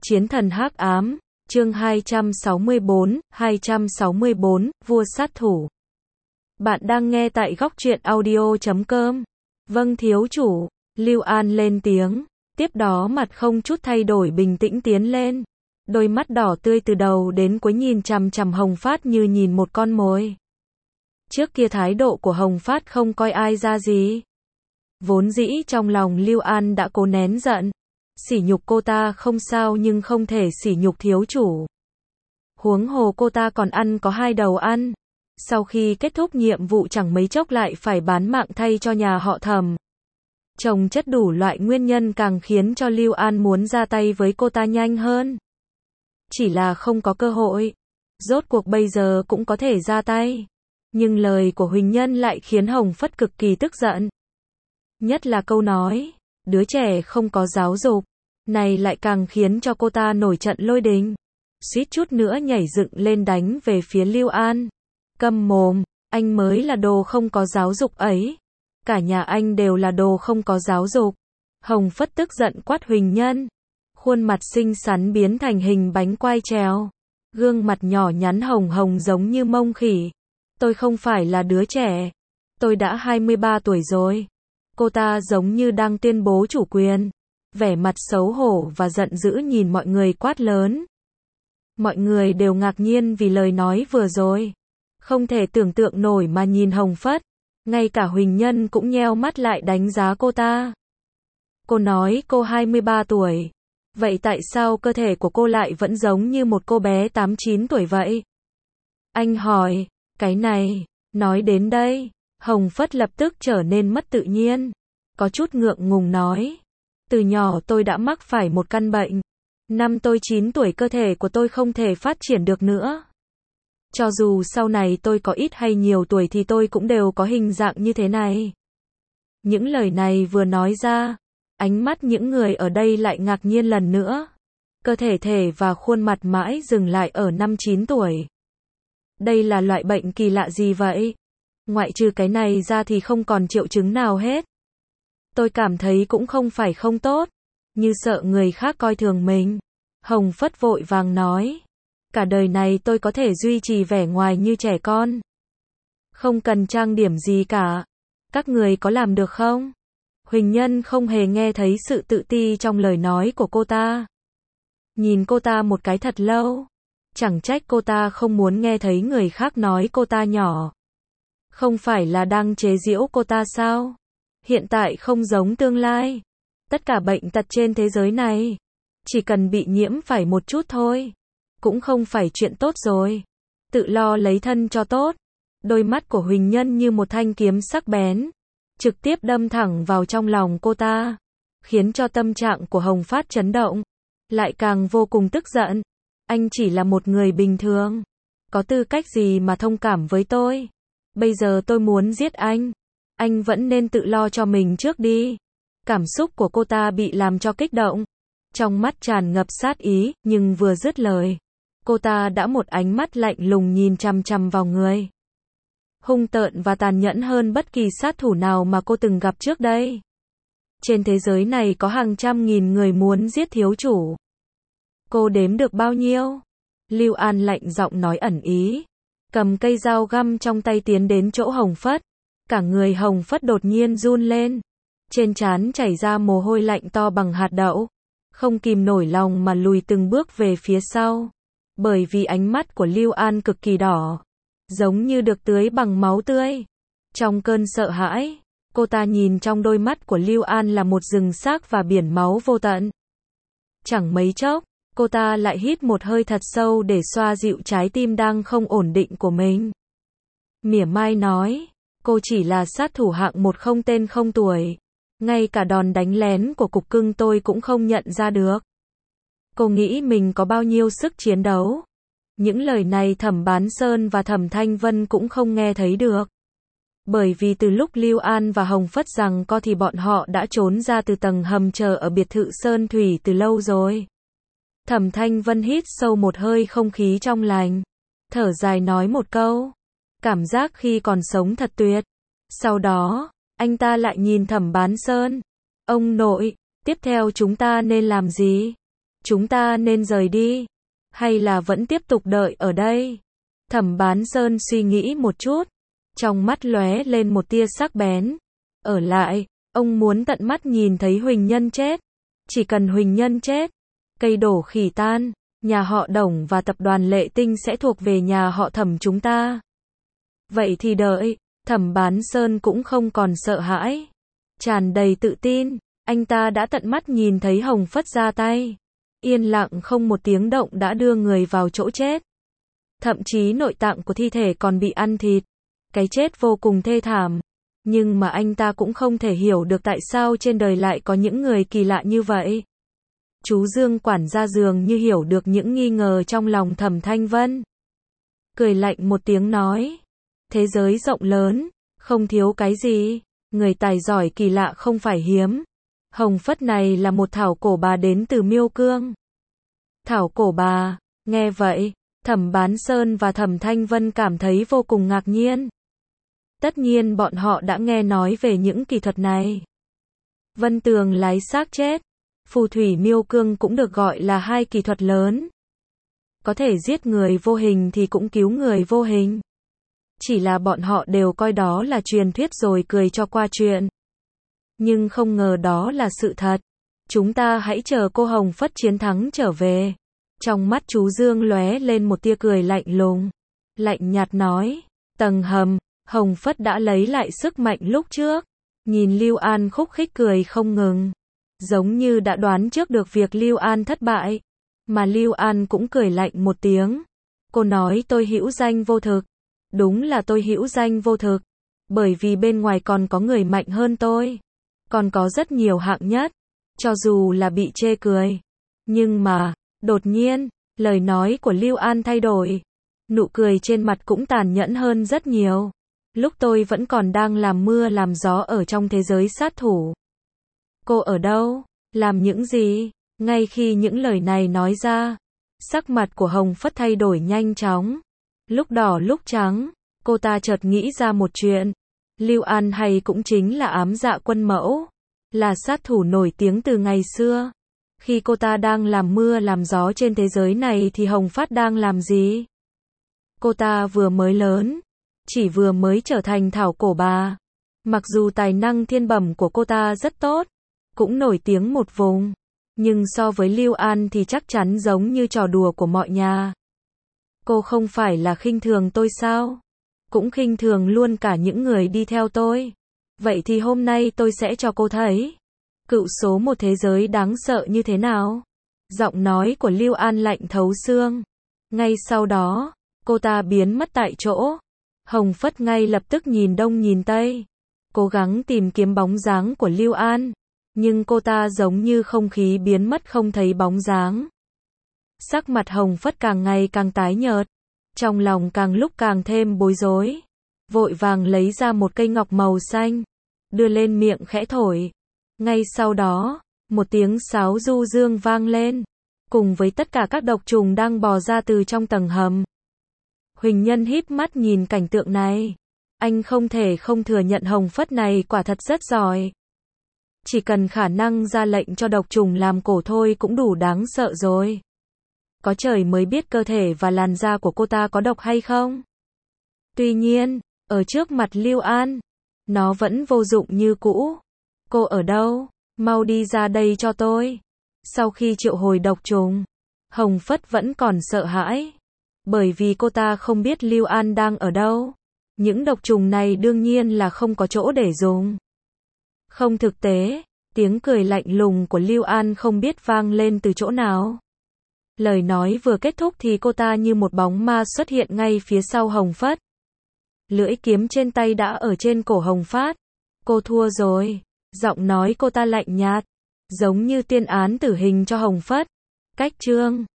Chiến thần hắc ám, chương 264, vua sát thủ. Bạn đang nghe tại góc truyện audio.com. Vâng thiếu chủ, Lưu An lên tiếng, tiếp đó mặt không chút thay đổi bình tĩnh tiến lên. Đôi mắt đỏ tươi từ đầu đến cuối nhìn chằm chằm Hồng Phát như nhìn một con mồi. Trước kia thái độ của Hồng Phát không coi ai ra gì. Vốn dĩ trong lòng Lưu An đã cố nén giận. Sỉ nhục cô ta không sao nhưng không thể sỉ nhục thiếu chủ. Huống hồ cô ta còn ăn có hai đầu ăn. Sau khi kết thúc nhiệm vụ chẳng mấy chốc lại phải bán mạng thay cho nhà họ Thẩm. Chồng chất đủ loại nguyên nhân càng khiến cho Lưu An muốn ra tay với cô ta nhanh hơn. Chỉ là không có cơ hội. Rốt cuộc bây giờ cũng có thể ra tay. Nhưng lời của Huỳnh Nhân lại khiến Hồng Phất cực kỳ tức giận. Nhất là câu nói, đứa trẻ không có giáo dục, này lại càng khiến cho cô ta nổi trận lôi đình. Suýt chút nữa nhảy dựng lên đánh về phía Lưu An. Câm mồm, anh mới là đồ không có giáo dục ấy. Cả nhà anh đều là đồ không có giáo dục. Hồng Phất tức giận quát Huỳnh Nhân. Khuôn mặt xinh xắn biến thành hình bánh quai trèo. Gương mặt nhỏ nhắn hồng hồng giống như mông khỉ. Tôi không phải là đứa trẻ. Tôi đã 23 tuổi rồi. Cô ta giống như đang tuyên bố chủ quyền. Vẻ mặt xấu hổ và giận dữ nhìn mọi người quát lớn. Mọi người đều ngạc nhiên vì lời nói vừa rồi. Không thể tưởng tượng nổi mà nhìn Hồng Phất. Ngay cả Huỳnh Nhân cũng nheo mắt lại đánh giá cô ta. Cô nói cô 23 tuổi. Vậy tại sao cơ thể của cô lại vẫn giống như một cô bé 8-9 tuổi vậy? Anh hỏi, cái này, nói đến đây, Hồng Phất lập tức trở nên mất tự nhiên. Có chút ngượng ngùng nói. Từ nhỏ tôi đã mắc phải một căn bệnh. Năm tôi 9 tuổi cơ thể của tôi không thể phát triển được nữa. Cho dù sau này tôi có ít hay nhiều tuổi thì tôi cũng đều có hình dạng như thế này. Những lời này vừa nói ra, ánh mắt những người ở đây lại ngạc nhiên lần nữa. Cơ thể và khuôn mặt mãi dừng lại ở năm 9 tuổi. Đây là loại bệnh kỳ lạ gì vậy? Ngoại trừ cái này ra thì không còn triệu chứng nào hết. Tôi cảm thấy cũng không phải không tốt. Như sợ người khác coi thường mình. Hồng Phất vội vàng nói. Cả đời này tôi có thể duy trì vẻ ngoài như trẻ con. Không cần trang điểm gì cả. Các người có làm được không? Huỳnh Nhân không hề nghe thấy sự tự ti trong lời nói của cô ta. Nhìn cô ta một cái thật lâu. Chẳng trách cô ta không muốn nghe thấy người khác nói cô ta nhỏ. Không phải là đang chế giễu cô ta sao? Hiện tại không giống tương lai. Tất cả bệnh tật trên thế giới này, chỉ cần bị nhiễm phải một chút thôi, cũng không phải chuyện tốt rồi. Tự lo lấy thân cho tốt. Đôi mắt của Huỳnh Nhân như một thanh kiếm sắc bén, trực tiếp đâm thẳng vào trong lòng cô ta, khiến cho tâm trạng của Hồng Phát chấn động, lại càng vô cùng tức giận. Anh chỉ là một người bình thường, có tư cách gì mà thông cảm với tôi? Bây giờ tôi muốn giết anh vẫn nên tự lo cho mình trước đi. Cảm xúc của cô ta bị làm cho kích động, trong mắt tràn ngập sát ý, nhưng vừa dứt lời, cô ta đã một ánh mắt lạnh lùng nhìn chằm chằm vào người. Hung tợn và tàn nhẫn hơn bất kỳ sát thủ nào mà cô từng gặp trước đây. Trên thế giới này có hàng trăm nghìn người muốn giết thiếu chủ. Cô đếm được bao nhiêu? Lưu An lạnh giọng nói ẩn ý, cầm cây dao găm trong tay tiến đến chỗ Hồng Phất. Cả người Hồng Phất đột nhiên run lên. Trên trán chảy ra mồ hôi lạnh to bằng hạt đậu. Không kìm nổi lòng mà lùi từng bước về phía sau. Bởi vì ánh mắt của Lưu An cực kỳ đỏ, giống như được tưới bằng máu tươi. Trong cơn sợ hãi, cô ta nhìn trong đôi mắt của Lưu An là một rừng xác và biển máu vô tận. Chẳng mấy chốc, cô ta lại hít một hơi thật sâu để xoa dịu trái tim đang không ổn định của mình. Mỉa mai nói, cô chỉ là sát thủ hạng một không tên không tuổi. Ngay cả đòn đánh lén của cục cưng tôi cũng không nhận ra được. Cô nghĩ mình có bao nhiêu sức chiến đấu? Những lời này Thẩm Bán Sơn và Thẩm Thanh Vân cũng không nghe thấy được. Bởi vì từ lúc Lưu An và Hồng Phất giằng co thì bọn họ đã trốn ra từ tầng hầm chờ ở biệt thự Sơn Thủy từ lâu rồi. Thẩm Thanh Vân hít sâu một hơi không khí trong lành. Thở dài nói một câu. Cảm giác khi còn sống thật tuyệt. Sau đó, anh ta lại nhìn Thẩm Bán Sơn. Ông nội, tiếp theo chúng ta nên làm gì? Chúng ta nên rời đi, hay là vẫn tiếp tục đợi ở đây? Thẩm Bán Sơn suy nghĩ một chút, trong mắt lóe lên một tia sắc bén. Ở lại, ông muốn tận mắt nhìn thấy Huỳnh Nhân chết. Chỉ cần Huỳnh Nhân chết, cây đổ khỉ tan, nhà họ Đồng và tập đoàn Lệ Tinh sẽ thuộc về nhà họ Thẩm chúng ta. Vậy thì đợi, Thẩm Bán Sơn cũng không còn sợ hãi. Tràn đầy tự tin, anh ta đã tận mắt nhìn thấy Hồng Phất ra tay. Yên lặng không một tiếng động đã đưa người vào chỗ chết. Thậm chí nội tạng của thi thể còn bị ăn thịt. Cái chết vô cùng thê thảm. Nhưng mà anh ta cũng không thể hiểu được tại sao trên đời lại có những người kỳ lạ như vậy. Chú Dương quản gia dường như hiểu được những nghi ngờ trong lòng Thẩm Thanh Vân. Cười lạnh một tiếng nói. Thế giới rộng lớn, không thiếu cái gì. Người tài giỏi kỳ lạ không phải hiếm. Hồng Phất này là một thảo cổ bà đến từ Miêu Cương. Thảo cổ bà, nghe vậy, Thẩm Bán Sơn và Thẩm Thanh Vân cảm thấy vô cùng ngạc nhiên. Tất nhiên bọn họ đã nghe nói về những kỳ thuật này. Vân Tường lái xác chết, phù thủy Miêu Cương cũng được gọi là hai kỳ thuật lớn. Có thể giết người vô hình thì cũng cứu người vô hình. Chỉ là bọn họ đều coi đó là truyền thuyết rồi cười cho qua chuyện. Nhưng không ngờ đó là sự thật. Chúng ta hãy chờ cô Hồng Phất chiến thắng trở về. Trong mắt chú Dương lóe lên một tia cười lạnh lùng. Lạnh nhạt nói, tầng hầm, Hồng Phất đã lấy lại sức mạnh lúc trước. Nhìn Lưu An khúc khích cười không ngừng. Giống như đã đoán trước được việc Lưu An thất bại. Mà Lưu An cũng cười lạnh một tiếng. Cô nói tôi hữu danh vô thực. Đúng là tôi hữu danh vô thực. Bởi vì bên ngoài còn có người mạnh hơn tôi. Còn có rất nhiều hạng nhất. Cho dù là bị chê cười. Nhưng mà, đột nhiên, lời nói của Lưu An thay đổi. Nụ cười trên mặt cũng tàn nhẫn hơn rất nhiều. Lúc tôi vẫn còn đang làm mưa làm gió ở trong thế giới sát thủ. Cô ở đâu? Làm những gì? Ngay khi những lời này nói ra, sắc mặt của Hồng Phất thay đổi nhanh chóng. Lúc đỏ lúc trắng, cô ta chợt nghĩ ra một chuyện. Lưu An hay cũng chính là Ám Dạ Quân Mẫu, là sát thủ nổi tiếng từ ngày xưa. Khi cô ta đang làm mưa làm gió trên thế giới này thì Hồng Phất đang làm gì? Cô ta vừa mới lớn, chỉ vừa mới trở thành thảo cổ bà. Mặc dù tài năng thiên bẩm của cô ta rất tốt, cũng nổi tiếng một vùng, nhưng so với Lưu An thì chắc chắn giống như trò đùa của mọi nhà. Cô không phải là khinh thường tôi sao? Cũng khinh thường luôn cả những người đi theo tôi. Vậy thì hôm nay tôi sẽ cho cô thấy cựu số một thế giới đáng sợ như thế nào. Giọng nói của Lưu An lạnh thấu xương. Ngay sau đó, cô ta biến mất tại chỗ. Hồng Phất ngay lập tức nhìn đông nhìn tây, cố gắng tìm kiếm bóng dáng của Lưu An. Nhưng cô ta giống như không khí biến mất không thấy bóng dáng. Sắc mặt Hồng Phất càng ngày càng tái nhợt, trong lòng càng lúc càng thêm bối rối. Vội vàng lấy ra một cây ngọc màu xanh, đưa lên miệng khẽ thổi. Ngay sau đó, một tiếng sáo du dương vang lên, cùng với tất cả các độc trùng đang bò ra từ trong tầng hầm. Huỳnh Nhân híp mắt nhìn cảnh tượng này. Anh không thể không thừa nhận Hồng Phất này quả thật rất giỏi. Chỉ cần khả năng ra lệnh cho độc trùng làm cổ thôi cũng đủ đáng sợ rồi. Có trời mới biết cơ thể và làn da của cô ta có độc hay không. Tuy nhiên, ở trước mặt Lưu An, nó vẫn vô dụng như cũ. Cô ở đâu? Mau đi ra đây cho tôi. Sau khi triệu hồi độc trùng, Hồng Phất vẫn còn sợ hãi. Bởi vì cô ta không biết Lưu An đang ở đâu. Những độc trùng này đương nhiên là không có chỗ để dùng. Không thực tế, tiếng cười lạnh lùng của Lưu An không biết vang lên từ chỗ nào. Lời nói vừa kết thúc thì cô ta như một bóng ma xuất hiện ngay phía sau Hồng Phất. Lưỡi kiếm trên tay đã ở trên cổ Hồng Phất. Cô thua rồi. Giọng nói cô ta lạnh nhạt, giống như tuyên án tử hình cho Hồng Phất. Cách chương